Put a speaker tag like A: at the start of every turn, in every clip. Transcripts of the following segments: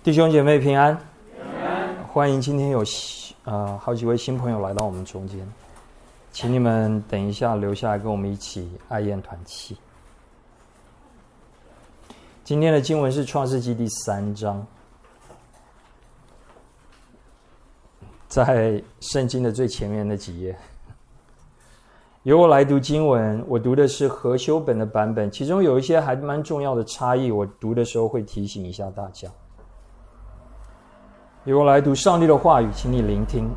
A: 弟兄姐妹平安，欢迎今天有好几位新朋友来到我们中间，请你们等一下留下来跟我们一起爱宴团契。今天的经文是创世纪第3章，在圣经的最前面那几页。由我来读经文，我读的是和修本的版本，其中有一些还蛮重要的差异，我读的时候会提醒一下大家。由我来读上帝的话语，请你聆听。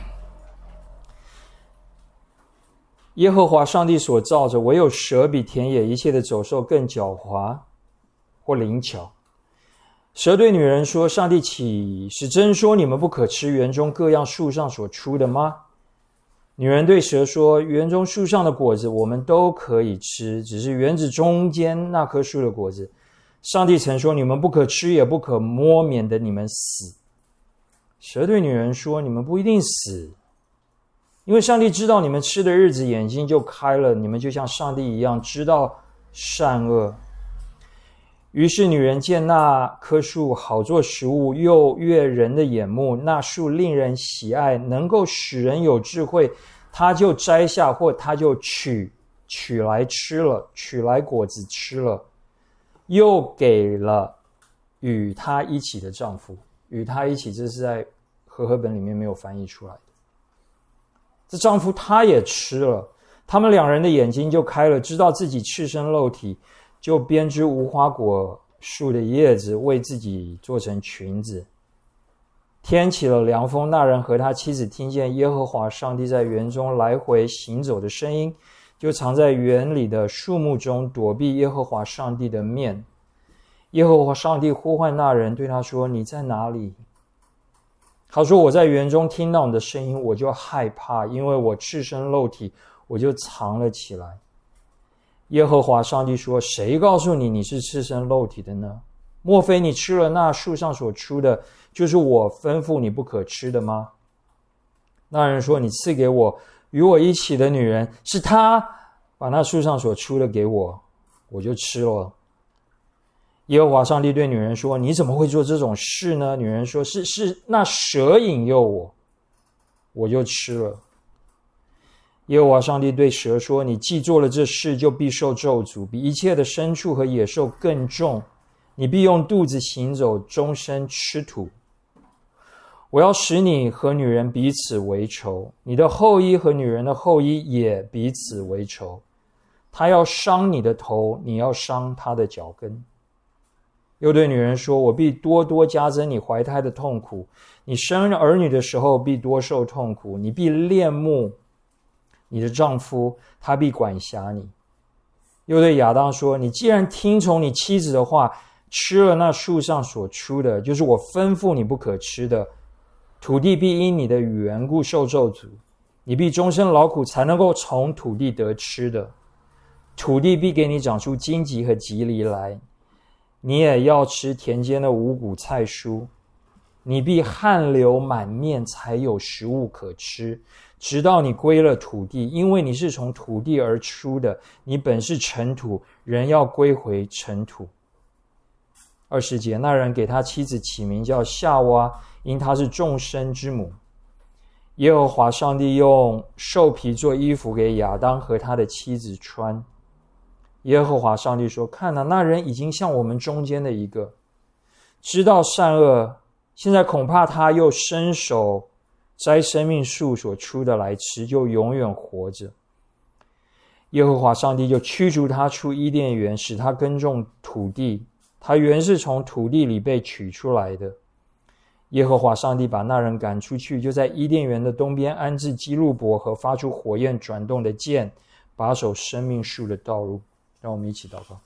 A: 耶和华上帝所造着，唯有蛇比田野一切的走兽更狡猾或灵巧。蛇对女人说：上帝岂是真说你们不可吃园中各样树上所出的吗？女人对蛇说：园中树上的果子我们都可以吃，只是园子中间那棵树的果子，上帝曾说你们不可吃也不可摸，免得你们死。蛇对女人说：你们不一定死，因为上帝知道你们吃的日子眼睛就开了，你们就像上帝一样知道善恶。于是女人见那棵树好做食物，又悦人的眼目，那树令人喜爱，能够使人有智慧，她就摘下，或她就取来吃了，取来果子吃了，又给了与她一起的丈夫。与她一起，这是在和合本里面没有翻译出来的。这丈夫他也吃了，他们两人的眼睛就开了，知道自己赤身露体，就编织无花果树的叶子，为自己做成裙子。天起了凉风，那人和他妻子听见耶和华上帝在园中来回行走的声音，就藏在园里的树木中，躲避耶和华上帝的面。耶和华上帝呼唤那人，对他说：你在哪里？他说：我在园中听到你的声音，我就害怕，因为我赤身露体，我就藏了起来。耶和华上帝说：谁告诉你你是赤身露体的呢？莫非你吃了那树上所出的，就是我吩咐你不可吃的吗？那人说：你赐给我与我一起的女人，是她把那树上所出的给我，我就吃了。耶和华上帝对女人说：你怎么会做这种事呢？女人说：是那蛇引诱我，我就吃了。耶和华上帝对蛇说：你既做了这事，就必受咒诅，比一切的牲畜和野兽更重，你必用肚子行走，终身吃土。我要使你和女人彼此为仇，你的后裔和女人的后裔也彼此为仇。他要伤你的头，你要伤他的脚跟。又对女人说：我必多多加增你怀胎的痛苦，你生儿女的时候必多受痛苦，你必恋慕你的丈夫，他必管辖你。又对亚当说：你既然听从你妻子的话，吃了那树上所出的，就是我吩咐你不可吃的，土地必因你的缘故受咒诅，你必终身劳苦，才能够从土地得吃的。土地必给你长出荆棘和棘藜来，你也要吃田间的五谷菜蔬，你必汗流满面，才有食物可吃，直到你归了土地，因为你是从土地而出的，你本是尘土，人要归回尘土。20节，那人给他妻子起名叫夏娃，因她是众生之母。耶和华上帝用兽皮做衣服给亚当和他的妻子穿。耶和华上帝说：看啊，那人已经像我们中间的一个，知道善恶，现在恐怕他又伸手摘生命树所出的来吃，就永远活着。耶和华上帝就驱逐他出伊甸园，使他耕种土地，他原是从土地里被取出来的。耶和华上帝把那人赶出去，就在伊甸园的东边安置基路伯和发出火焰转动的剑，把守生命树的道路。让我们一起祷告。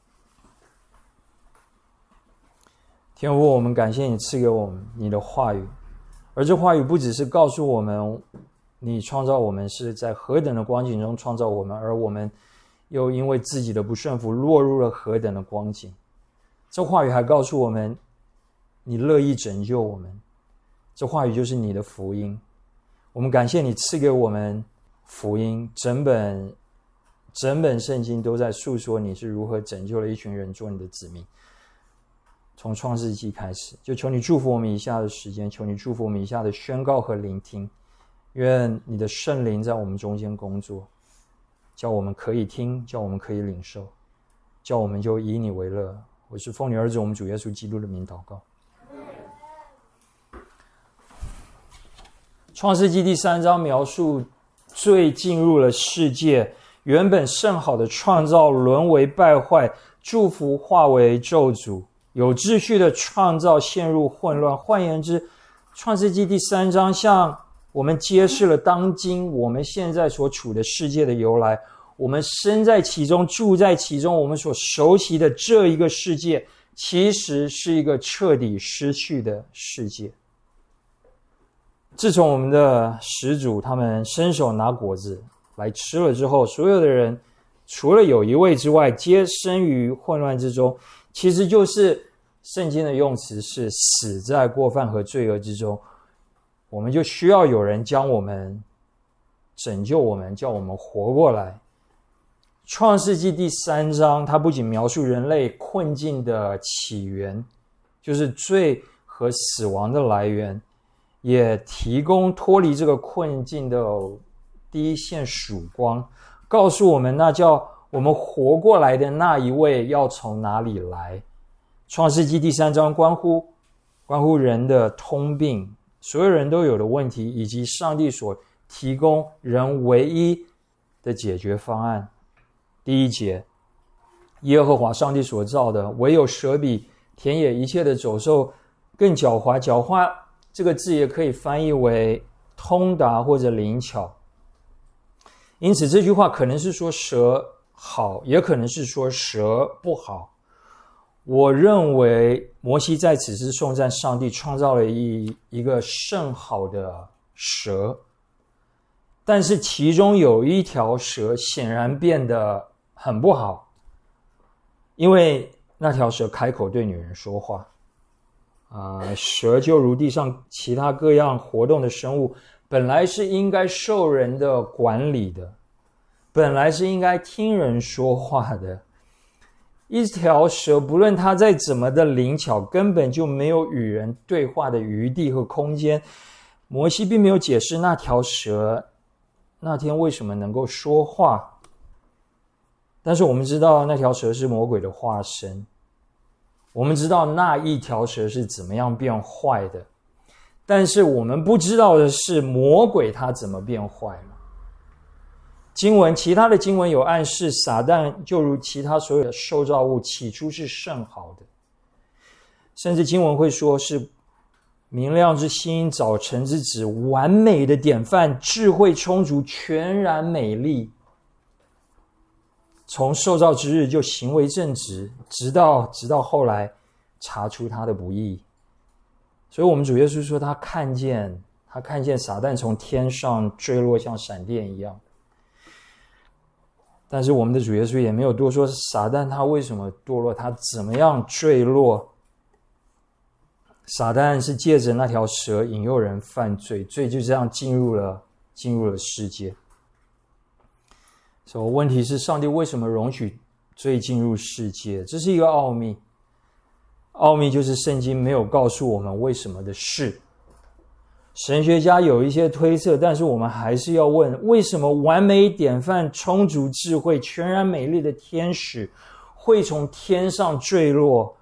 A: 天父，我们感谢你赐给我们你的话语，而这话语不只是告诉我们你创造我们是在何等的光景中创造我们，而我们又因为自己的不顺服落入了何等的光景。这话语还告诉我们你乐意拯救我们，这话语就是你的福音。我们感谢你赐给我们福音，整本圣经都在诉说你是如何拯救了一群人做你的子民。 从创世纪开始。就求你祝福我们以下的时间，求你祝福我们以下的宣告和聆听，愿你的圣灵在我们中间工作，叫我们可以听，叫我们可以领受，叫我们就以你为乐。我是奉你儿子我们主耶稣基督的名祷告。创世纪第3章描述罪进入了世界，原本甚好的创造沦为败坏，祝福化为咒诅，有秩序的创造陷入混乱。换言之，创世纪第3章向我们揭示了当今我们现在所处的世界的由来。我们身在其中，住在其中，我们所熟悉的这一个世界，其实是一个彻底失去的世界。自从我们的始祖他们伸手拿果子来吃了之后，所有的人除了有一位之外，皆生于混乱之中。其实就是圣经的用词是死在过犯和罪恶之中。我们就需要有人将我们拯救我们，叫我们活过来。创世纪第3章它不仅描述人类困境的起源，就是罪和死亡的来源，也提供脱离这个困境的第一线曙光，告诉我们那叫我们活过来的那一位要从哪里来。创世纪第3章关乎人的通病，所有人都有的问题，以及上帝所提供人唯一的解决方案。第1节，耶和华上帝所造的，唯有蛇比田野一切的走兽更狡猾。狡猾这个字也可以翻译为通达或者灵巧。因此这句话可能是说蛇好，也可能是说蛇不好。我认为摩西在此是颂赞上帝创造了一个甚好的蛇，但是其中有一条蛇显然变得很不好，因为那条蛇开口对女人说话。蛇就如地上其他各样活动的生物，本来是应该受人的管理的，本来是应该听人说话的。一条蛇不论它再怎么的灵巧，根本就没有与人对话的余地和空间。摩西并没有解释那条蛇那天为什么能够说话，但是我们知道那条蛇是魔鬼的化身，我们知道那一条蛇是怎么样变坏的，但是我们不知道的是魔鬼他怎么变坏了。其他的经文有暗示，撒旦就如其他所有的受造物，起初是甚好的，甚至经文会说是明亮之星，早晨之子，完美的典范，智慧充足，全然美丽。从受造之日就行为正直，直到后来查出他的不义。所以我们主耶稣说他看见撒旦从天上坠落，像闪电一样。但是我们的主耶稣也没有多说撒旦他为什么堕落，他怎么样坠落。撒旦是借着那条蛇引诱人犯罪，罪就这样进入了世界。所以问题是上帝为什么容许罪进入世界？这是一个奥秘。奥秘就是圣经没有告诉我们为什么的事。神学家有一些推测，但是我们还是要问，为什么完美典范、充足智慧、全然美丽的天使会从天上坠落？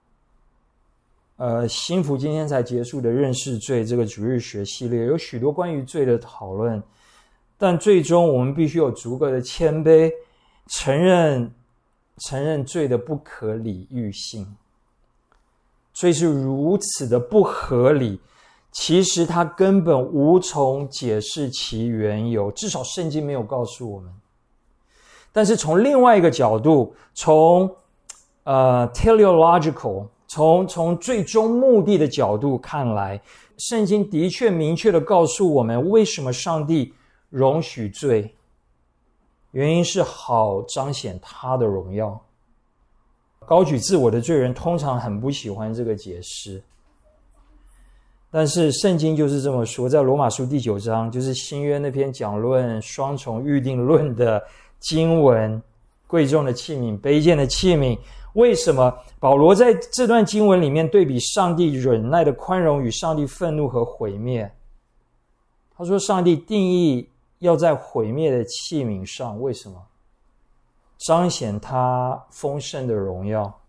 A: 新福今天才结束的认识罪这个主日学系列有许多关于罪的讨论，但最终我们必须有足够的谦卑，承认罪的不可理喻性。罪是如此的不合理，其实它根本无从解释其缘由，至少圣经没有告诉我们。但是从另外一个角度，从teleological， 从最终目的的角度看来，圣经的确明确地告诉我们为什么上帝容许罪，原因是好彰显他的荣耀。高举自我的罪人通常很不喜欢这个解释，但是圣经就是这么说。在罗马书第9章，就是新约那篇讲论双重预定论的经文，贵重的器皿，卑贱的器皿， 为什么保罗在这段经文里面对比上帝忍耐的宽容与上帝愤怒和毁灭？他说上帝定义要在毁灭的器皿上，为什么？彰显他丰盛的荣耀。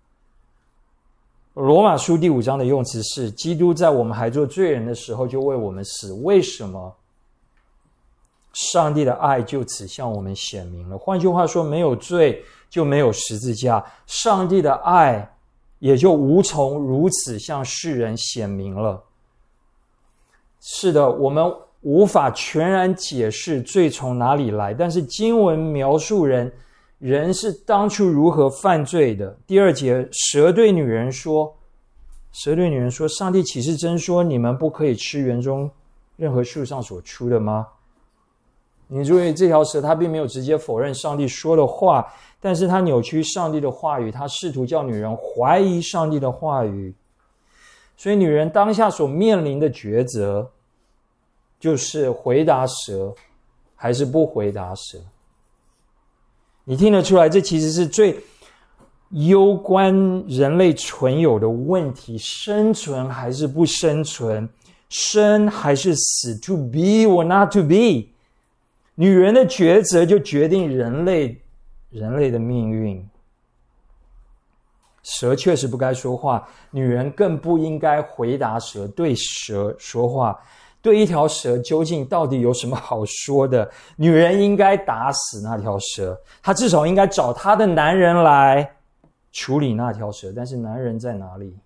A: 罗马书第5章的用词是，基督在我们还做罪人的时候就为我们死。为什么？上帝的爱就此向我们显明了。换句话说，没有罪就没有十字架，上帝的爱也就无从如此向世人显明了。是的，我们无法全然解释罪从哪里来，但是经文描述人是当初如何犯罪的。第2节，蛇对女人说，上帝岂是真说你们不可以吃园中任何树上所出的吗？你注意，这条蛇它并没有直接否认上帝说的话，但是它扭曲上帝的话语，它试图叫女人怀疑上帝的话语。所以女人当下所面临的抉择，就是回答蛇还是不回答蛇。你听得出来，这其实是最攸关人类存有的问题，生存还是不生存，生还是死， to be or not to be。 女人的抉择就决定人类的命运。蛇确实不该说话，女人更不应该回答蛇，对蛇说话。对一条蛇究竟到底有什么好说的？女人应该打死那条蛇，她至少应该找她的男人来处理那条蛇，但是男人在哪里？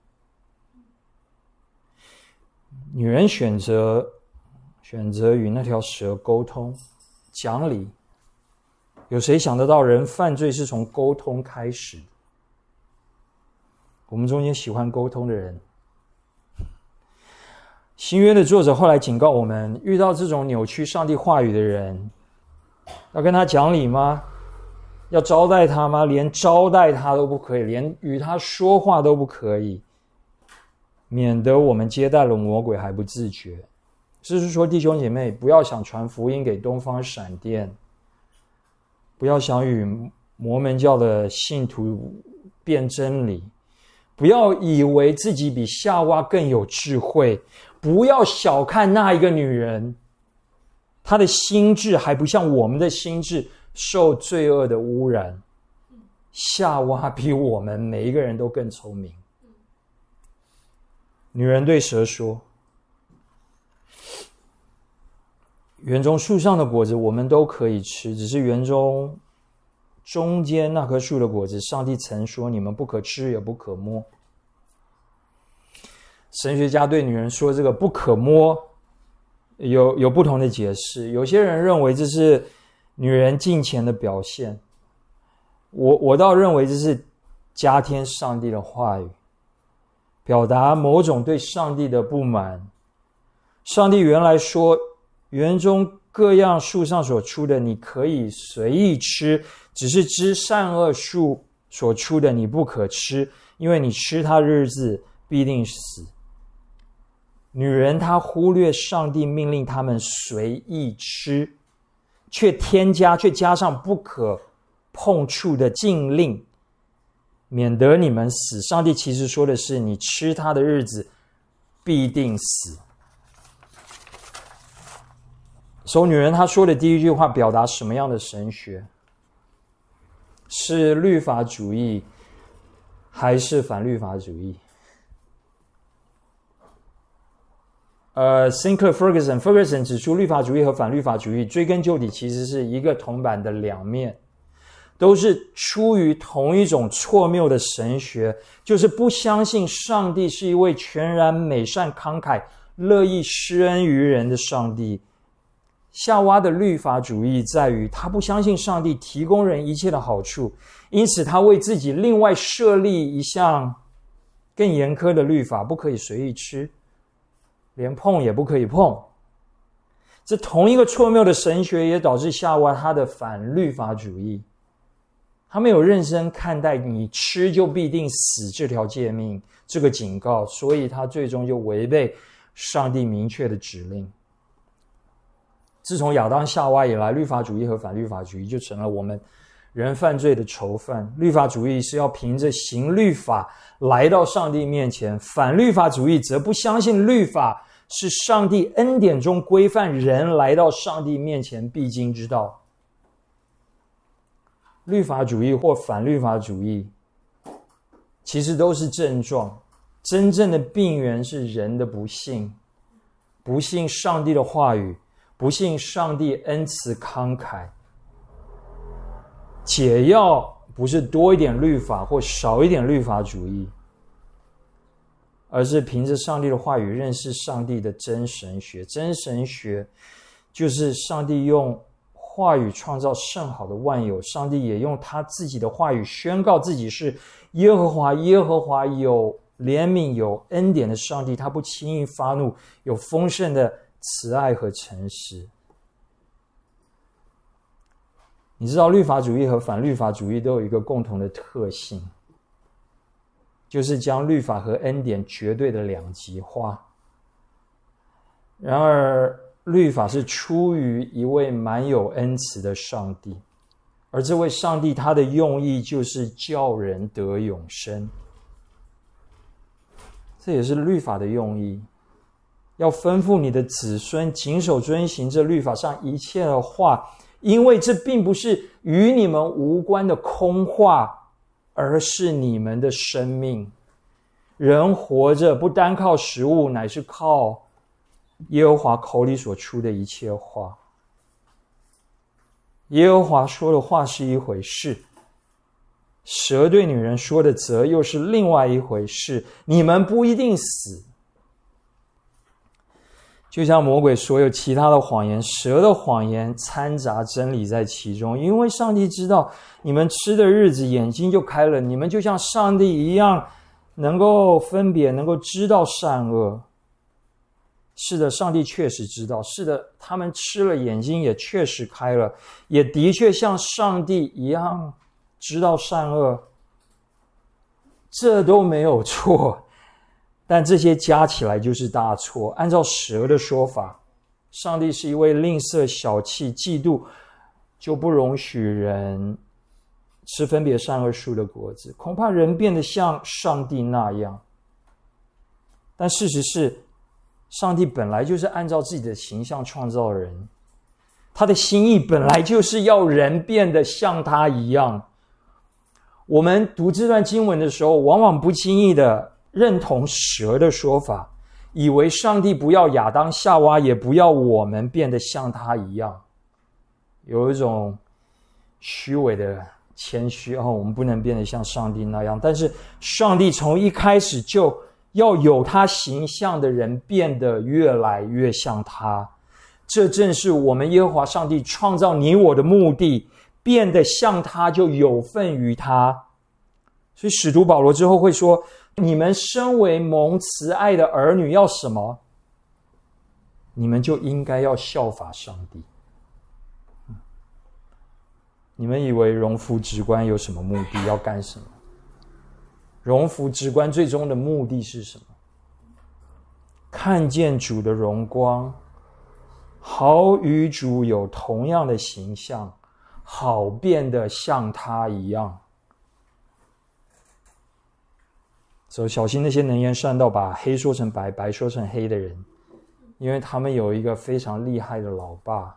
A: 女人选择与那条蛇沟通讲理。有谁想得到人犯罪是从沟通开始？我们中间喜欢沟通的人，新约的作者后来警告我们，遇到这种扭曲上帝话语的人，要跟他讲理吗？要招待他吗？连招待他都不可以，连与他说话都不可以，免得我们接待了魔鬼还不自觉。就是说，弟兄姐妹，不要想传福音给东方闪电，不要想与摩门教的信徒辩真理，不要以为自己比夏娃更有智慧，不要小看那一个女人，她的心智还不像我们的心智受罪恶的污染。夏娃比我们每一个人都更聪明。女人对蛇说，园中树上的果子我们都可以吃，只是园中间那棵树的果子，上帝曾说你们不可吃也不可摸。神学家对女人说这个不可摸有不同的解释。有些人认为这是女人敬虔的表现，我倒认为这是加添上帝的话语，表达某种对上帝的不满。上帝原来说，园中各样树上所出的你可以随意吃，只是知善恶树所出的你不可吃，因为你吃它的日子必定死。女人她忽略上帝命令他们随意吃，却加上不可碰触的禁令，免得你们死。上帝其实说的是，你吃它的日子必定死。所以女人她说的第一句话表达什么样的神学？是律法主义还是反律法主义？Sinclair Ferguson 指出，律法主义和反律法主义追根究底其实是一个铜板的两面，都是出于同一种错谬的神学，就是不相信上帝是一位全然美善慷慨乐意施恩于人的上帝。夏娃的律法主义在于他不相信上帝提供人一切的好处，因此他为自己另外设立一项更严苛的律法，不可以随意吃，连碰也不可以碰。这同一个错谬的神学也导致夏娃他的反律法主义，他没有认真看待你吃就必定死这条诫命，这个警告，所以他最终就违背上帝明确的指令。自从亚当夏娃以来，律法主义和反律法主义就成了我们人犯罪的囚犯。律法主义是要凭着行律法来到上帝面前，反律法主义则不相信律法是上帝恩典中规范人来到上帝面前必经之道。律法主义或反律法主义其实都是症状，真正的病源是人的不信，不信上帝的话语，不信上帝恩慈慷慨。解药不是多一点律法或少一点律法主义，而是凭着上帝的话语认识上帝的真神学。真神学就是上帝用话语创造甚好的万有，上帝也用他自己的话语宣告自己是耶和华，耶和华有怜悯有恩典的上帝，他不轻易发怒，有丰盛的慈爱和诚实。你知道律法主义和反律法主义都有一个共同的特性，就是将律法和恩典绝对的两极化。然而律法是出于一位满有恩慈的上帝，而这位上帝他的用意就是叫人得永生，这也是律法的用意，要吩咐你的子孙谨守遵行这律法上一切的话，因为这并不是与你们无关的空话，而是你们的生命。人活着不单靠食物，乃是靠耶和华口里所出的一切话。耶和华说的话是一回事，蛇对女人说的则又是另外一回事。你们不一定死，就像魔鬼所有其他的谎言，蛇的谎言掺杂真理在其中。因为上帝知道你们吃的日子眼睛就开了，你们就像上帝一样能够分别，能够知道善恶。是的，上帝确实知道，是的，他们吃了眼睛也确实开了，也的确像上帝一样知道善恶，这都没有错。但这些加起来就是大错。按照蛇的说法，上帝是一位吝啬、小气、嫉妒，就不容许人吃分别善恶树的果子，恐怕人变得像上帝那样。但事实是，上帝本来就是按照自己的形象创造人，他的心意本来就是要人变得像他一样。我们读这段经文的时候，往往不经意的认同蛇的说法，以为上帝不要亚当夏娃，也不要我们变得像他一样，有一种虚伪的谦虚，我们不能变得像上帝那样。但是上帝从一开始就要有他形象的人变得越来越像他，这正是我们耶和华上帝创造你我的目的，变得像他就有份于他。所以使徒保罗之后会说，你们身为蒙慈爱的儿女要什么？你们就应该要效法上帝。你们以为荣服职官有什么目的？要干什么？荣服职官最终的目的是什么？看见主的荣光，好与主有同样的形象，好变得像他一样。所以小心那些能言善道把黑说成白，白说成黑的人，因为他们有一个非常厉害的老爸。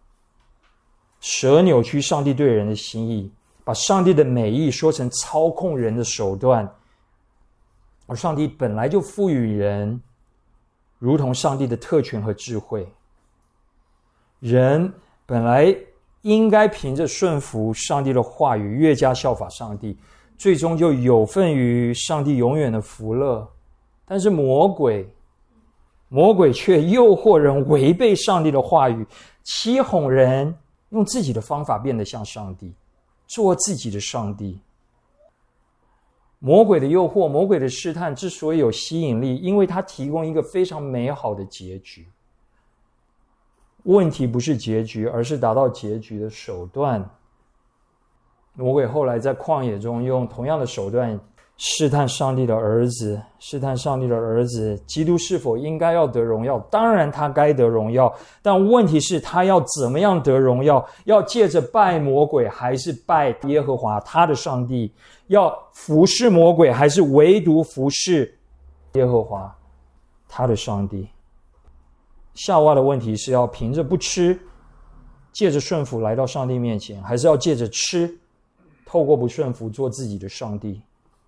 A: 蛇扭曲上帝对人的心意，把上帝的美意说成操控人的手段，而上帝本来就赋予人如同上帝的特权和智慧，人本来应该凭着顺服上帝的话语，越加效法上帝，最终就有份于上帝永远的福乐。但是魔鬼却诱惑人违背上帝的话语，欺哄人用自己的方法变得像上帝，做自己的上帝。魔鬼的诱惑，魔鬼的试探之所以有吸引力，因为它提供一个非常美好的结局。问题不是结局，而是达到结局的手段。魔鬼后来在旷野中用同样的手段试探上帝的儿子，试探上帝的儿子，基督是否应该要得荣耀？当然他该得荣耀，但问题是他要怎么样得荣耀？要借着拜魔鬼，还是拜耶和华他的上帝？要服侍魔鬼，还是唯独服侍耶和华他的上帝？夏娃的问题是要凭着不吃，借着顺服来到上帝面前，还是要借着吃，透过不顺服做自己的上帝？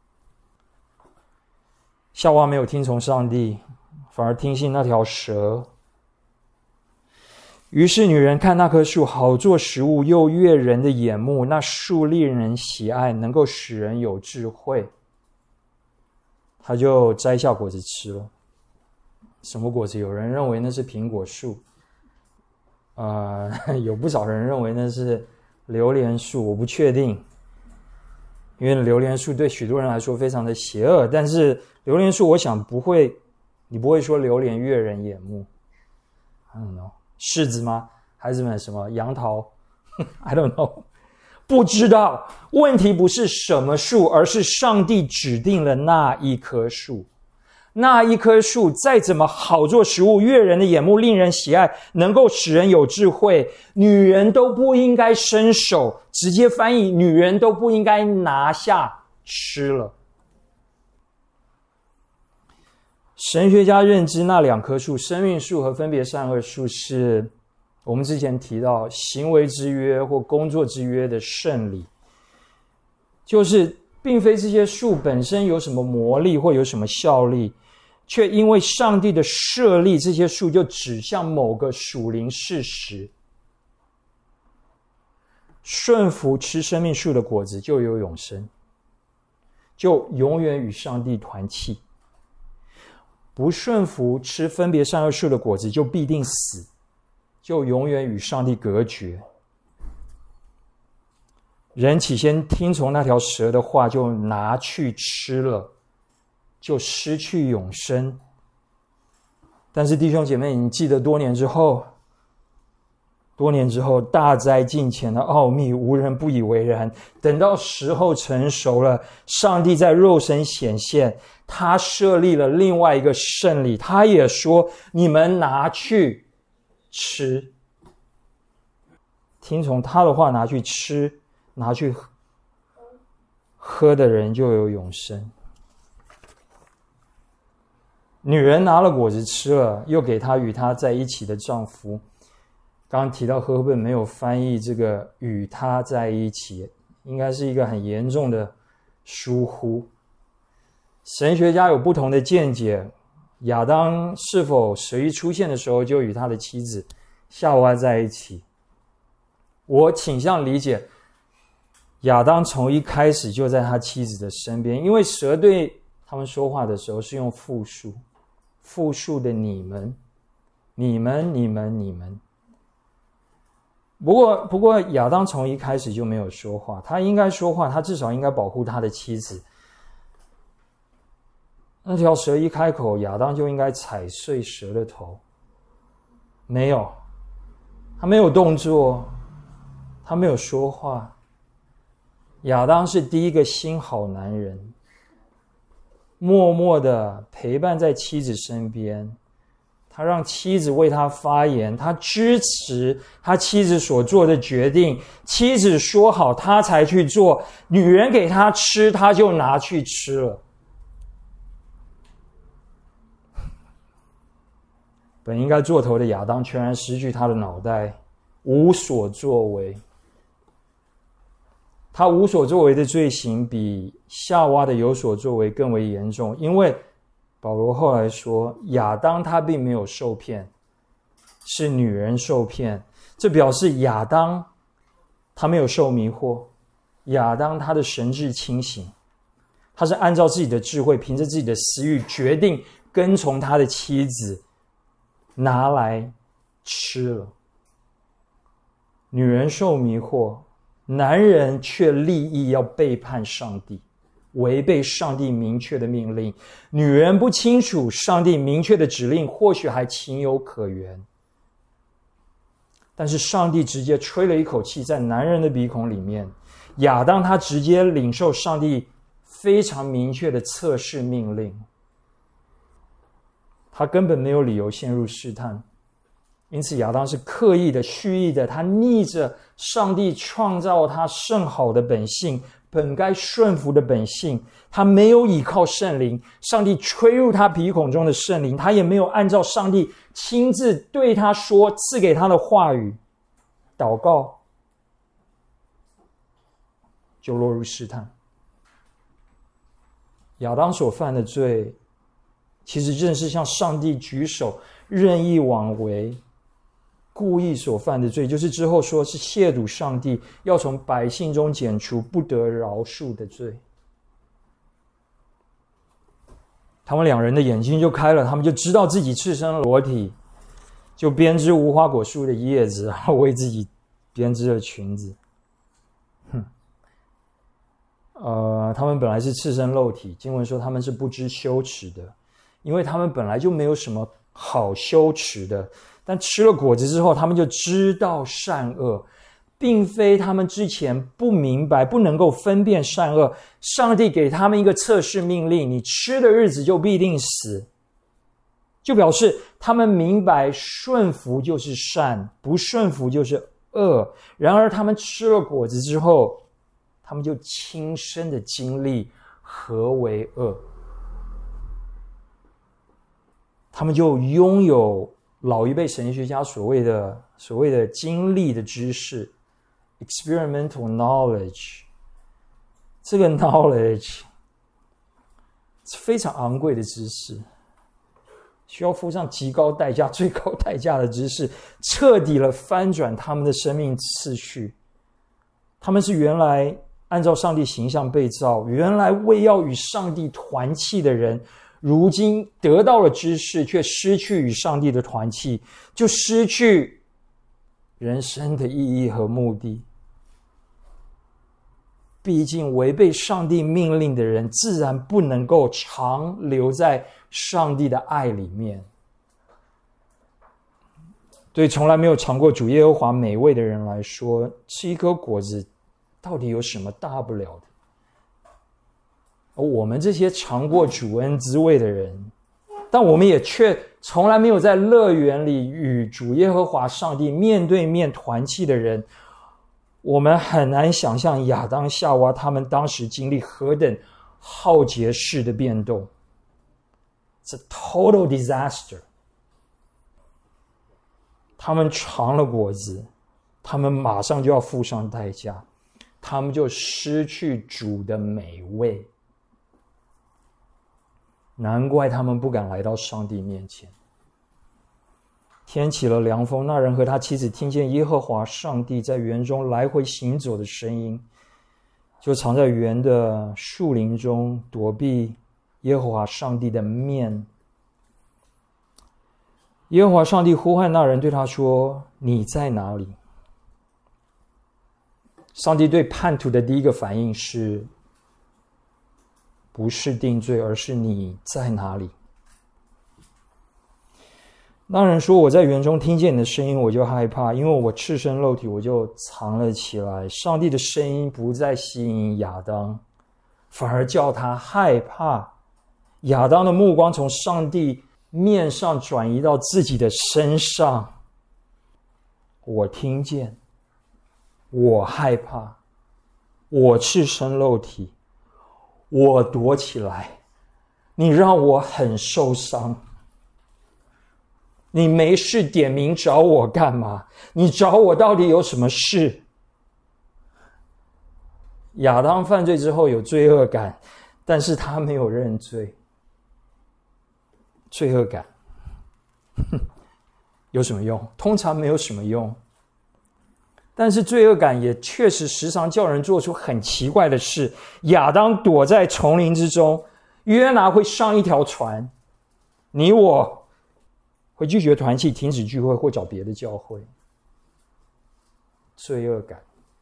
A: 夏娃没有听从上帝，反而听信那条蛇。于是女人看那棵树好做食物，又悦人的眼目，那树令人喜爱，能够使人有智慧，她就摘下果子吃了。什么果子？有人认为那是苹果树，有不少人认为那是榴莲树，我不确定，因为榴莲树对许多人来说非常的邪恶，但是榴莲树我想你不会说榴莲悦人眼目。 I don't know， 柿子吗？孩子们，什么杨桃I don't know， 不知道。问题不是什么树，而是上帝指定了那一棵树。那一棵树再怎么好做食物，悦人的眼目，令人喜爱，能够使人有智慧，女人都不应该伸手，直接翻译，女人都不应该拿下吃了。神学家认知那两棵树，生命树和分别善恶树，是我们之前提到行为之约或工作之约的圣礼，就是并非这些树本身有什么魔力或有什么效力，却因为上帝的设立，这些树就指向某个属灵事实。顺服吃生命树的果子就有永生，就永远与上帝团契；不顺服吃分别善恶树的果子就必定死，就永远与上帝隔绝。人起先听从那条蛇的话，就拿去吃了，就失去永生。但是弟兄姐妹，你记得多年之后大灾近前的奥秘，无人不以为然。等到时候成熟了，上帝在肉身显现，他设立了另外一个圣礼，他也说你们拿去吃，听从他的话拿去吃拿去喝的人就有永生。女人拿了果子吃了，又给她与她在一起的丈夫。刚刚提到和合本没有翻译这个与她在一起，应该是一个很严重的疏忽。神学家有不同的见解，亚当是否蛇一出现的时候就与他的妻子夏娃在一起？我倾向理解亚当从一开始就在他妻子的身边，因为蛇对他们说话的时候是用复数的你们。不过亚当从一开始就没有说话，他应该说话，他至少应该保护他的妻子。那条蛇一开口，亚当就应该踩碎蛇的头。没有，他没有动作，他没有说话。亚当是第一个新好男人，默默的陪伴在妻子身边，他让妻子为他发言，他支持他妻子所做的决定，妻子说好他才去做，女人给他吃他就拿去吃了。本应该做头的亚当全然失去他的脑袋，无所作为。他无所作为的罪行比夏娃的有所作为更为严重，因为保罗后来说，亚当他并没有受骗，是女人受骗。这表示亚当他没有受迷惑，亚当他的神志清醒，他是按照自己的智慧，凭着自己的私欲决定跟从他的妻子，拿来吃了。女人受迷惑，男人却立意要背叛上帝，违背上帝明确的命令。女人不清楚上帝明确的指令，或许还情有可原，但是上帝直接吹了一口气在男人的鼻孔里面。亚当他直接领受上帝非常明确的测试命令，他根本没有理由陷入试探。因此亚当是刻意的、蓄意的，他逆着上帝创造他甚好的本性，本该顺服的本性，他没有倚靠圣灵，上帝吹入他鼻孔中的圣灵，他也没有按照上帝亲自对他说赐给他的话语祷告，就落入试探。亚当所犯的罪，其实正是向上帝举手任意妄为故意所犯的罪，就是之后说是亵渎上帝，要从百姓中剪除不得饶恕的罪。他们两人的眼睛就开了，他们就知道自己赤身裸体，就编织无花果树的叶子，然后为自己编织了裙子。他们本来是赤身露体，经文说他们是不知羞耻的，因为他们本来就没有什么好羞耻的。但吃了果子之后，他们就知道善恶，并非他们之前不明白，不能够分辨善恶。上帝给他们一个测试命令，你吃的日子就必定死，就表示他们明白顺服就是善，不顺服就是恶。然而他们吃了果子之后，他们就亲身的经历何为恶，他们就拥有老一辈神学家所谓的经历的知识 experimental knowledge。 这个 knowledge 是非常昂贵的知识，需要付上极高代价、最高代价的知识，彻底了翻转他们的生命次序。他们是原来按照上帝形象被造，原来为要与上帝团契的人，如今得到了知识，却失去与上帝的团契，就失去人生的意义和目的。毕竟违背上帝命令的人，自然不能够长留在上帝的爱里面。对从来没有尝过主耶和华美味的人来说，吃一颗果子到底有什么大不了的？而我们这些尝过主恩滋味的人，但我们也却从来没有在乐园里与主耶和华上帝面对面团契的人，我们很难想象亚当夏娃他们当时经历何等浩劫式的变动。It's a total disaster。 他们尝了果子，他们马上就要付上代价，他们就失去主的美味。难怪他们不敢来到上帝面前。天起了凉风，那人和他妻子听见耶和华上帝在园中来回行走的声音，就藏在园的树林中，躲避耶和华上帝的面。耶和华上帝呼唤那人，对他说：“你在哪里？”上帝对叛徒的第一个反应是，不是定罪，而是你在哪里？那人说：“我在园中听见你的声音，我就害怕，因为我赤身露体，我就藏了起来。”上帝的声音不再吸引亚当，反而叫他害怕。亚当的目光从上帝面上转移到自己的身上。我听见，我害怕，我赤身露体，我躲起来，你让我很受伤。你没事点名找我干嘛？你找我到底有什么事？亚当犯罪之后有罪恶感，但是他没有认罪。罪恶感有什么用？通常没有什么用。但是罪恶感也确实时常叫人做出很奇怪的事。亚当躲在丛林之中，约拿会上一条船，你我会拒绝团契，停止聚会，或找别的教会。罪恶感。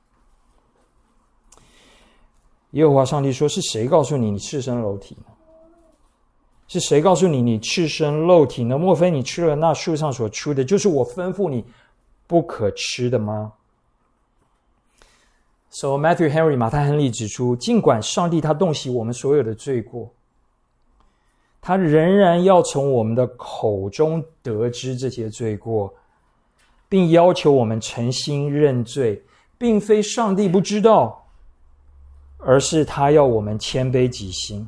A: 耶和华上帝说：“是谁告诉你你赤身裸体呢？是谁告诉你你赤身露体呢？莫非你吃了那树上所出的，就是我吩咐你不可吃的吗？” So Matthew Henry 马太亨利指出，尽管上帝他洞悉我们所有的罪过，他仍然要从我们的口中得知这些罪过，并要求我们诚心认罪，并非上帝不知道，而是他要我们谦卑己心。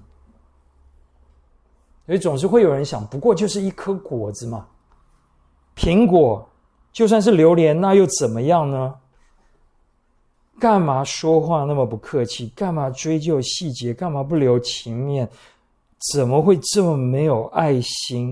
A: 所以总是会有人想，不过就是一颗果子嘛，苹果就算是榴莲，那又怎么样呢？干嘛说话那么不客气？干嘛追究细节？干嘛不留情面？怎么会这么没有爱心？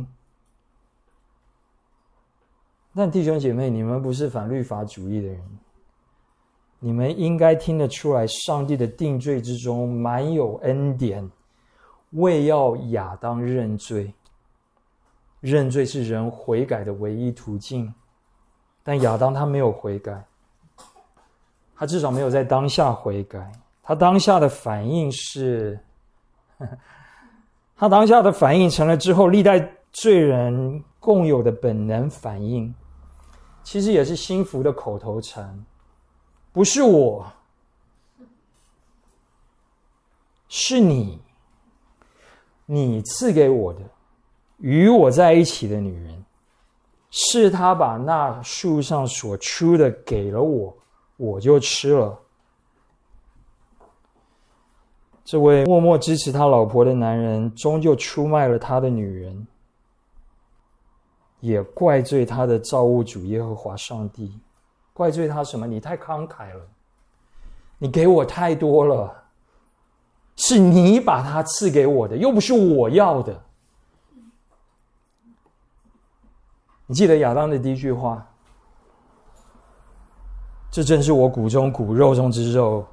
A: 但弟兄姐妹，你们不是反律法主义的人，你们应该听得出来，上帝的定罪之中满有恩典，为要亚当认罪。认罪是人悔改的唯一途径，但亚当他没有悔改，他至少没有在当下悔改。他当下的反应是他当下的反应成了之后历代罪人共有的本能反应，其实也是心服的口头禅，不是我，是你赐给我的，与我在一起的女人，是他把那树上所出的给了我，我就吃了。这位默默支持他老婆的男人，终究出卖了他的女人，也怪罪他的造物主耶和华上帝。怪罪他什么？你太慷慨了，你给我太多了，是你把它赐给我的，又不是我要的。你记得亚当的第一句话，这正是我骨中骨肉中之肉。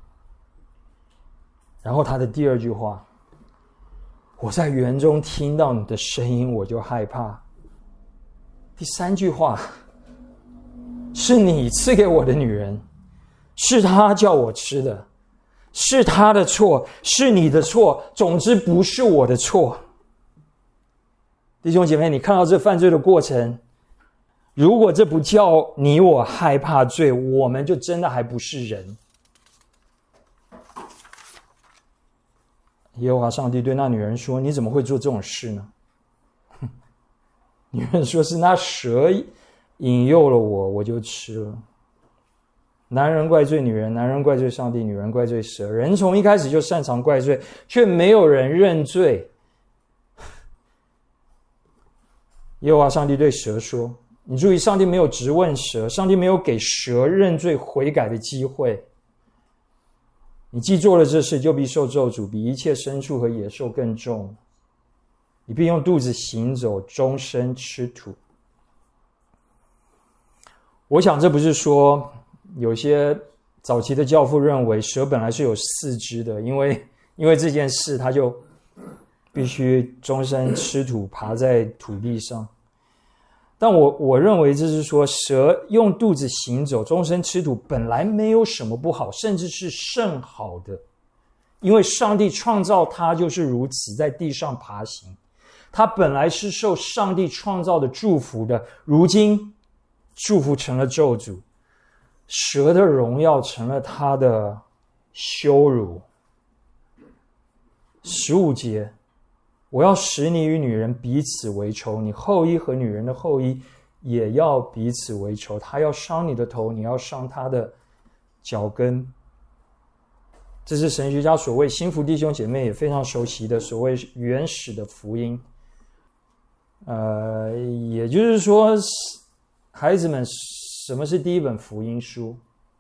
A: 然后他的第二句话，我在园中听到你的声音，我就害怕。第三句话，是你赐给我的女人，是他叫我吃的，是他的错，是你的错，总之不是我的错。弟兄姐妹，你看到这犯罪的过程，如果这不叫你我害怕罪，我们就真的还不是人。耶和华上帝对那女人说，你怎么会做这种事呢？女人说，是那蛇引诱了我，我就吃了。男人怪罪女人，男人怪罪上帝，女人怪罪蛇。人从一开始就擅长怪罪，却没有人认罪。耶和华上帝对蛇说，你注意，上帝没有质问蛇，上帝没有给蛇认罪悔改的机会。你既做了这事，就必受咒诅，比一切牲畜和野兽更重。你必用肚子行走，终身吃土。我想这不是说有些早期的教父认为蛇本来是有四肢的，因为这件事他就必须终身吃土，爬在土地上。但我认为这是说蛇用肚子行走，终身吃土本来没有什么不好，甚至是甚好的，因为上帝创造它就是如此，在地上爬行，它本来是受上帝创造的祝福的，如今祝福成了咒诅，蛇的荣耀成了它的羞辱。15节，我要使你与女人彼此为仇，你后裔和女人的后裔也要彼此为仇。他要伤你的头，你要伤他的脚跟。这是神学家所谓，新福弟兄姐妹也非常熟悉的所谓原始的福音。也就是说，孩子们，什么是第一本福音书？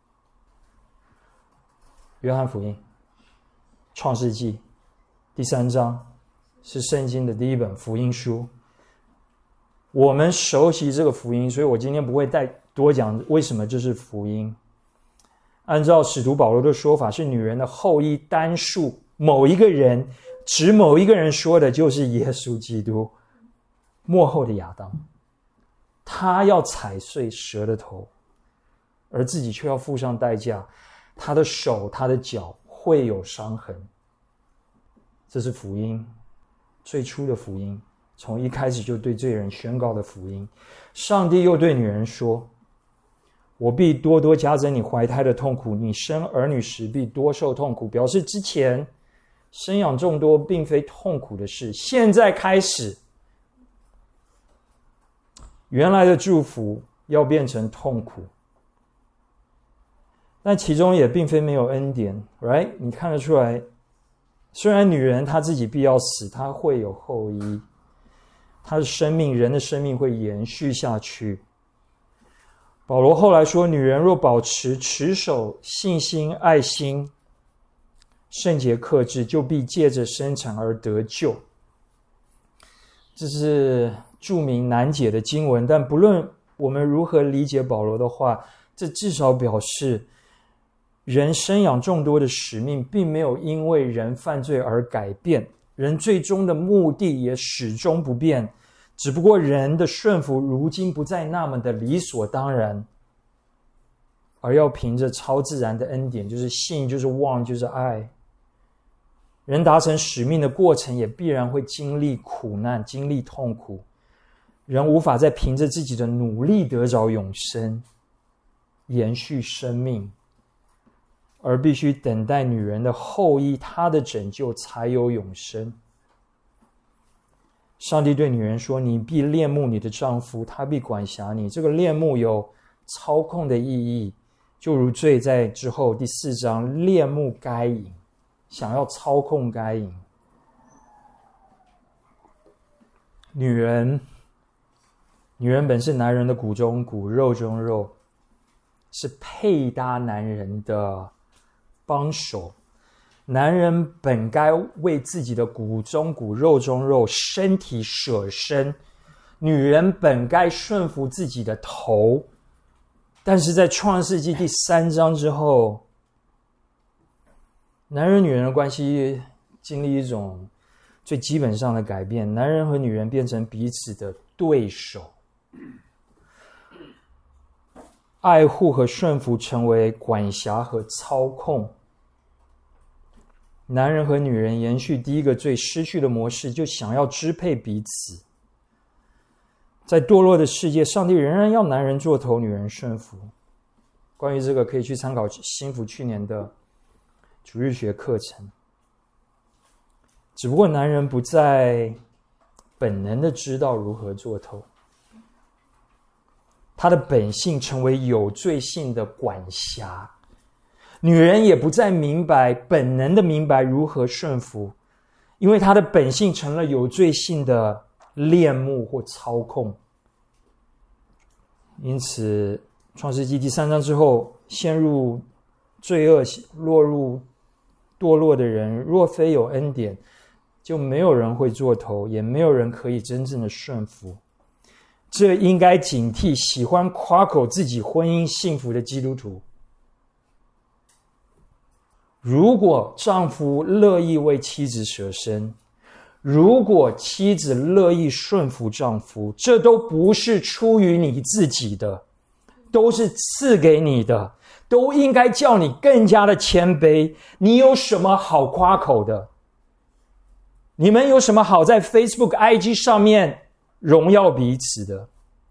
A: 约翰福音、创世纪第3章。是圣经的第一本福音书，我们熟悉这个福音，所以我今天不会再多讲为什么这是福音。按照使徒保罗的说法，是女人的后裔单数某一个人，指某一个人说的就是耶稣基督，末后的亚当。他要踩碎蛇的头，而自己却要付上代价，他的手他的脚会有伤痕。这是福音，最初的福音，从一开始就对罪人宣告的福音。上帝又对女人说， 我必多多加增你怀胎的痛苦，你生儿女时必多受痛苦。表示之前生养众多并非痛苦的事，现在开始原来的祝福要变成痛苦。但其中也并非没有恩典 right？ 你看得出来，虽然女人她自己必要死，她会有后裔，她的生命，人的生命会延续下去。保罗后来说，女人若保持守信心、爱心、圣洁克制，就必借着生产而得救。这是著名难解的经文，但不论我们如何理解保罗的话，这至少表示人生养众多的使命并没有因为人犯罪而改变，人最终的目的也始终不变，只不过人的顺服如今不再那么的理所当然，而要凭着超自然的恩典，就是信，就是望，就是爱。人达成使命的过程也必然会经历苦难，经历痛苦。人无法再凭着自己的努力得着永生，延续生命，而必须等待女人的后裔，她的拯救才有永生。上帝对女人说，你必恋慕你的丈夫，他必管辖你。这个恋慕有操控的意义，就如罪在之后第4章恋慕该隐，想要操控该隐。女人本是男人的骨中骨，肉中肉，是配搭男人的帮手。男人本该为自己的骨中骨、肉中肉、身体舍身，女人本该顺服自己的头。但是在创世纪第3章之后，男人女人的关系经历一种最基本上的改变，男人和女人变成彼此的对手，爱护和顺服成为管辖和操控。男人和女人延续第一个罪失去的模式，就想要支配彼此。在堕落的世界，上帝仍然要男人做头，女人顺服。关于这个可以去参考新福去年的主日学课程。只不过男人不再本能的知道如何做头，他的本性成为有罪性的管辖。女人也不再本能的明白如何顺服，因为她的本性成了有罪性的恋慕或操控。因此创世纪第3章之后，陷入罪恶落入堕落的人，若非有恩典，就没有人会做头，也没有人可以真正的顺服。这应该警惕喜欢夸口自己婚姻幸福的基督徒。如果丈夫乐意为妻子舍身，如果妻子乐意顺服丈夫，这都不是出于你自己的，都是赐给你的，都应该叫你更加的谦卑。你有什么好夸口的？你们有什么好在 Facebook、IG 上面荣耀彼此的？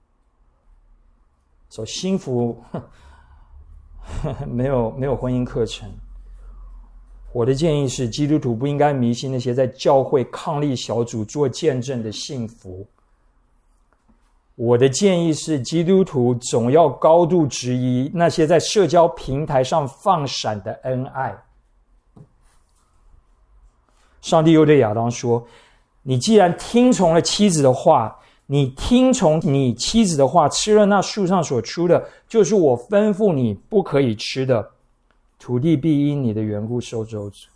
A: 所以幸福没有婚姻课程。我的建议是，基督徒不应该迷信那些在教会抗力小组做见证的幸福。我的建议是，基督徒总要高度质疑那些在社交平台上放闪的恩爱。上帝又对亚当说，你既然听从了妻子的话，你听从你妻子的话，吃了那树上所出的，就是我吩咐你不可以吃的，土地必因你的缘故受咒诅。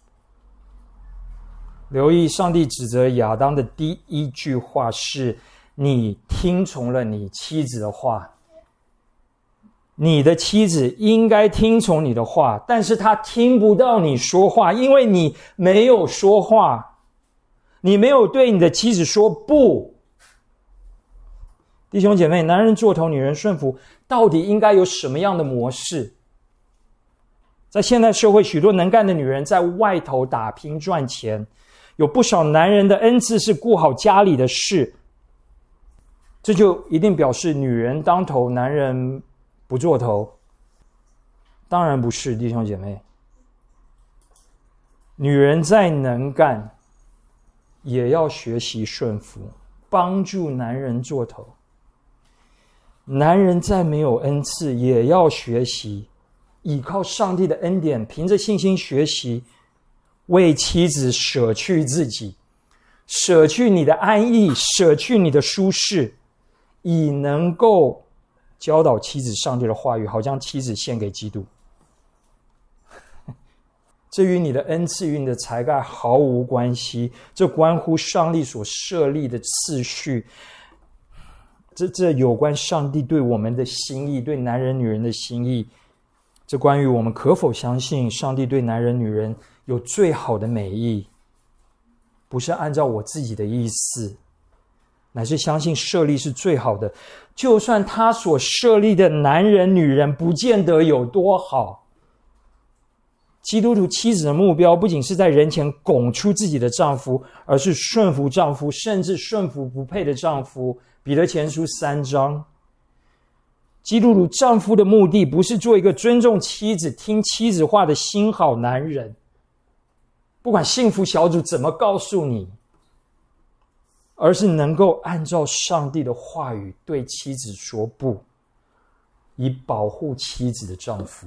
A: 留意，上帝指责亚当的第一句话是，你听从了你妻子的话。你的妻子应该听从你的话，但是她听不到你说话，因为你没有说话，你没有对你的妻子说不。弟兄姐妹，男人做头，女人顺服，到底应该有什么样的模式？在现代社会，许多能干的女人在外头打拼赚钱，有不少男人的恩赐是顾好家里的事，这就一定表示女人当头，男人不做头。 当然不是，弟兄姐妹。女人再能干，也要学习顺服，帮助男人做头。男人再没有恩赐，也要学习倚靠上帝的恩典，凭着信心学习，为妻子舍去自己，舍去你的安逸，舍去你的舒适，以能够教导妻子上帝的话语，好将妻子献给基督。这与你的恩赐与你的才干毫无关系，这关乎上帝所设立的次序，这有关上帝对我们的心意，对男人女人的心意，这关于我们可否相信上帝对男人女人有最好的美意，不是按照我自己的意思，乃是相信设立是最好的，就算他所设立的男人女人不见得有多好。基督徒妻子的目标不仅是在人前拱出自己的丈夫，而是顺服丈夫，甚至顺服不配的丈夫。彼得前书3章，基督徒丈夫的目的不是做一个尊重妻子、听妻子话的新好男人，不管幸福小组怎么告诉你，而是能够按照上帝的话语对妻子说不，以保护妻子的丈夫。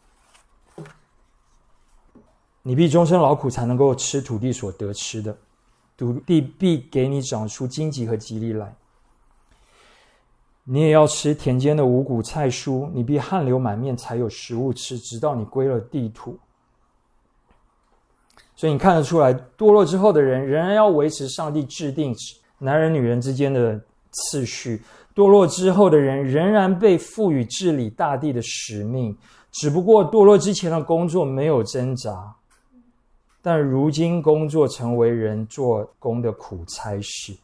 A: 你必终身劳苦，才能够吃土地所得吃的，土地必给你长出荆棘和蒺藜来。你也要吃田间的五谷菜蔬，你必汗流满面，才有食物吃，直到你归了地土。所以你看得出来，堕落之后的人仍然要维持上帝制定男人女人之间的次序，堕落之后的人仍然被赋予治理大地的使命，只不过堕落之前的工作没有挣扎，但如今工作成为人做工的苦差事。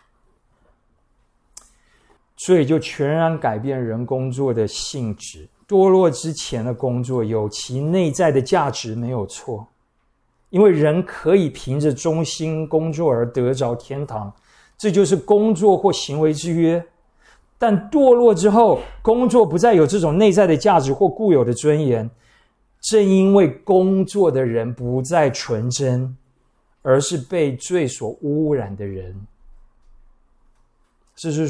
A: 罪就全然改变人工作的性质。堕落之前的工作有其内在的价值，没有错，因为人可以凭着忠心工作而得着天堂，这就是工作或行为之约。但堕落之后，工作不再有这种内在的价值或固有的尊严，正因为工作的人不再纯真，而是被罪所污染的人。这是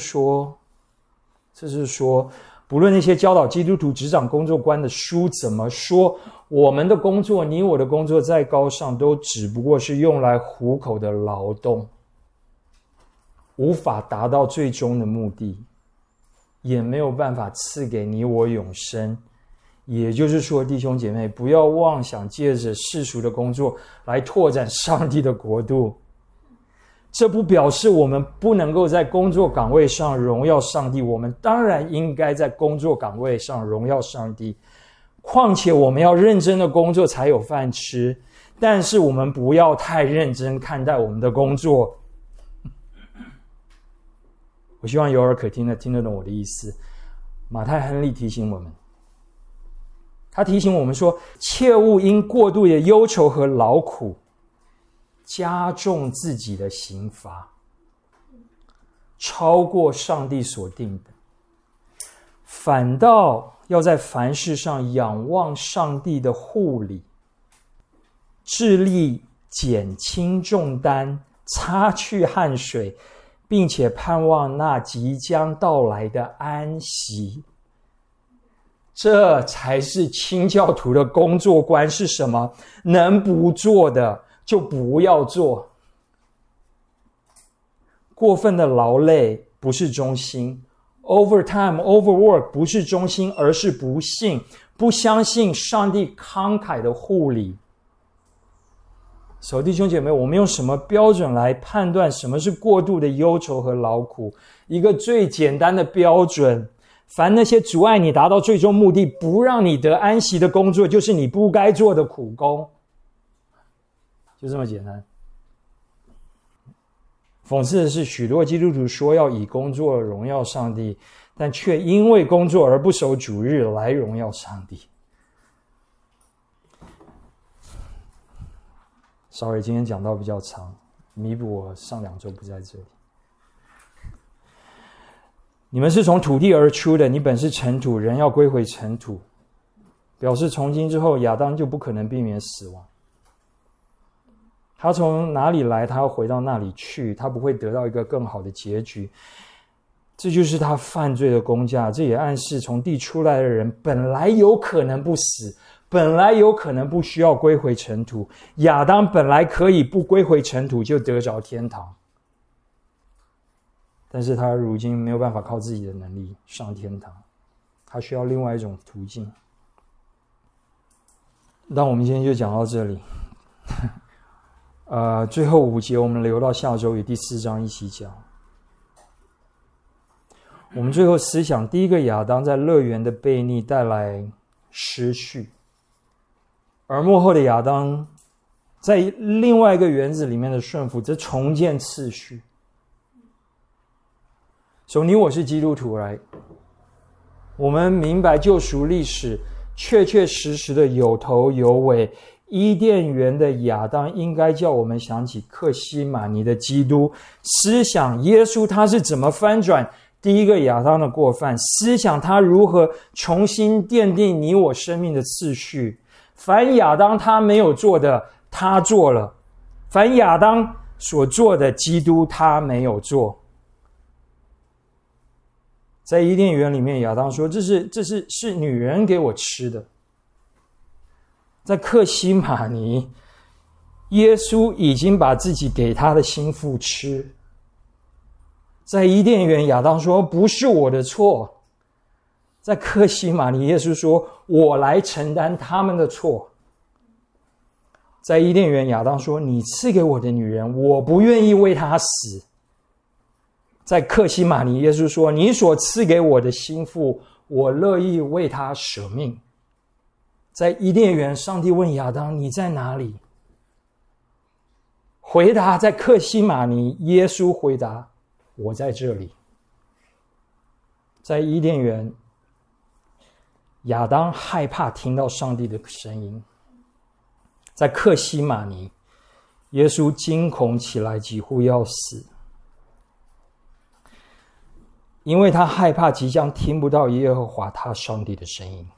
A: 说，不论那些教导基督徒执掌工作观的书怎么说，我们的工作，你我的工作再高尚，都只不过是用来糊口的劳动，无法达到最终的目的，也没有办法赐给你我永生。也就是说，弟兄姐妹，不要妄想借着世俗的工作来拓展上帝的国度。这不表示我们不能够在工作岗位上荣耀上帝，我们当然应该在工作岗位上荣耀上帝。况且我们要认真的工作才有饭吃，但是我们不要太认真看待我们的工作。我希望有耳可听的听得懂我的意思。马太·亨利提醒我们，他提醒我们说，切勿因过度的忧愁和劳苦加重自己的刑罚，超过上帝所定的，反倒要在凡事上仰望上帝的护理，致力减轻重担，擦去汗水，并且盼望那即将到来的安息。这才是清教徒的工作观是什么？能不做的就不要做。过分的劳累不是忠心， overtime overwork 不是忠心，而是不信，不相信上帝慷慨的护理。弟兄姐妹，我们用什么标准来判断什么是过度的忧愁和劳苦？一个最简单的标准，凡那些阻碍你达到最终目的，不让你得安息的工作，就是你不该做的苦工。就这么简单。讽刺的是，许多基督徒说要以工作荣耀上帝，但却因为工作而不守主日来荣耀上帝。Sorry， 今天讲到比较长，弥补我上2周不在这里。你们是从土地而出的，你本是尘土，人要归回尘土。 表示从今之后亚当就不可能避免死亡。他从哪里来，他要回到那里去，他不会得到一个更好的结局。这就是他犯罪的工价。这也暗示从地出来的人本来有可能不死，本来有可能不需要归回尘土。亚当本来可以不归回尘土就得着天堂，但是他如今没有办法靠自己的能力上天堂，他需要另外一种途径。那我们今天就讲到这里。最后5节我们留到下周与第4章一起讲。我们最后思想，第一个亚当在乐园的悖逆带来失序，而末后的亚当在另外一个园子里面的顺服，则重建次序。所以你我是基督徒来，我们明白救赎历史确确实实的有头有尾。伊甸园的亚当应该叫我们想起客西马尼的基督，思想耶稣他是怎么翻转第一个亚当的过犯，思想他如何重新奠定你我生命的次序。凡亚当他没有做的，他做了；凡亚当所做的，基督他没有做。在伊甸园里面，亚当说：“这是女人给我吃的。”在客西马尼，耶稣已经把自己给他的心腹吃。在伊甸园，亚当说：“不是我的错。”在客西马尼，耶稣说：“我来承担他们的错。”在伊甸园，亚当说：“你赐给我的女人，我不愿意为她死。”在客西马尼，耶稣说：“你所赐给我的心腹，我乐意为她舍命。”在伊甸园，上帝问亚当：“你在哪里？”回答在客西马尼，耶稣回答：“我在这里。”在伊甸园，亚当害怕听到上帝的声音。在客西马尼，耶稣惊恐起来，几乎要死，因为他害怕即将听不到耶和华他上帝的声音。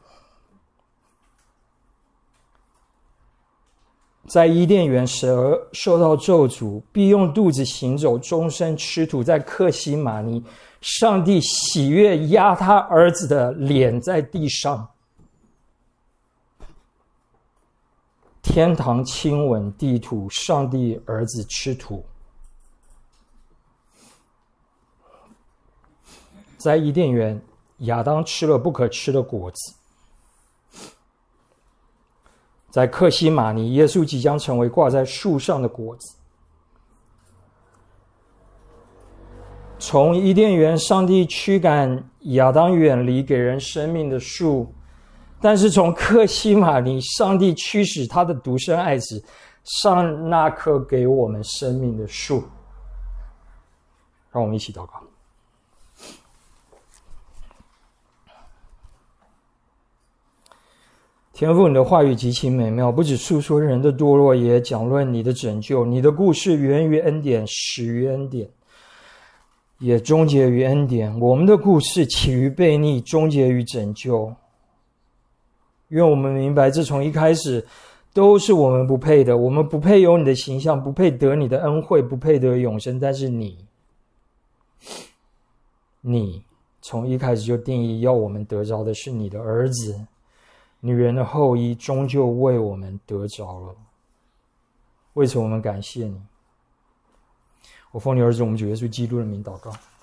A: 在伊甸园，蛇受到咒诅，必用肚子行走，终身吃土。在客西马尼，上帝喜悦压他儿子的脸在地上。天堂亲吻地土，上帝儿子吃土。在伊甸园，亚当吃了不可吃的果子。在客西马尼，耶稣即将成为挂在树上的果子。从伊甸园，上帝驱赶亚当远离给人生命的树，但是从客西马尼，上帝驱使他的独生爱子上那棵给我们生命的树。让我们一起祷告。天父，你的话语极其美妙，不只诉说人的堕落，也讲论你的拯救。你的故事源于恩典，始于恩典，也终结于恩典。我们的故事起于悖逆，终结于拯救。愿我们明白，这从一开始都是我们不配的，我们不配有你的形象，不配得你的恩惠，不配得永生。但是你从一开始就定义要我们得着的是你的儿子，女人的后裔，终究为我们得着了。为此我们感谢你。我奉你儿子我们主耶稣基督的名祷告。